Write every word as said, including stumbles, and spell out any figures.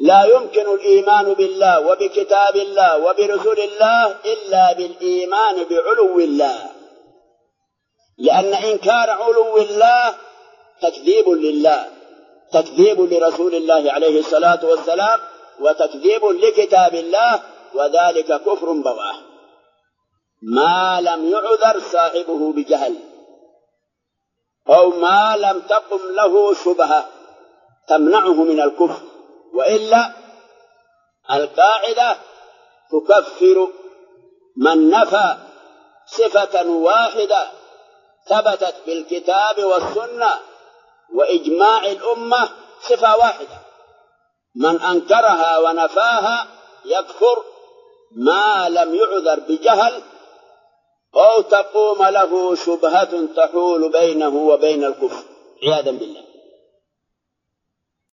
لا يمكن الإيمان بالله وبكتاب الله وبرسول الله إلا بالإيمان بعلو الله، لأن إنكار علو الله تكذيب لله، تكذيب لرسول الله عليه الصلاة والسلام، وتكذيب لكتاب الله، وذلك كفر بواه ما لم يعذر صاحبه بجهل أو ما لم تقم له شبهة تمنعه من الكفر، وإلا القاعدة تكفر من نفى صفة واحدة ثبتت بالكتاب والسنة وإجماع الأمة، صفة واحدة من أنكرها ونفاها يكفر ما لم يعذر بجهل أو تقوم له شبهة تحول بينه وبين الكفر عياذا بالله.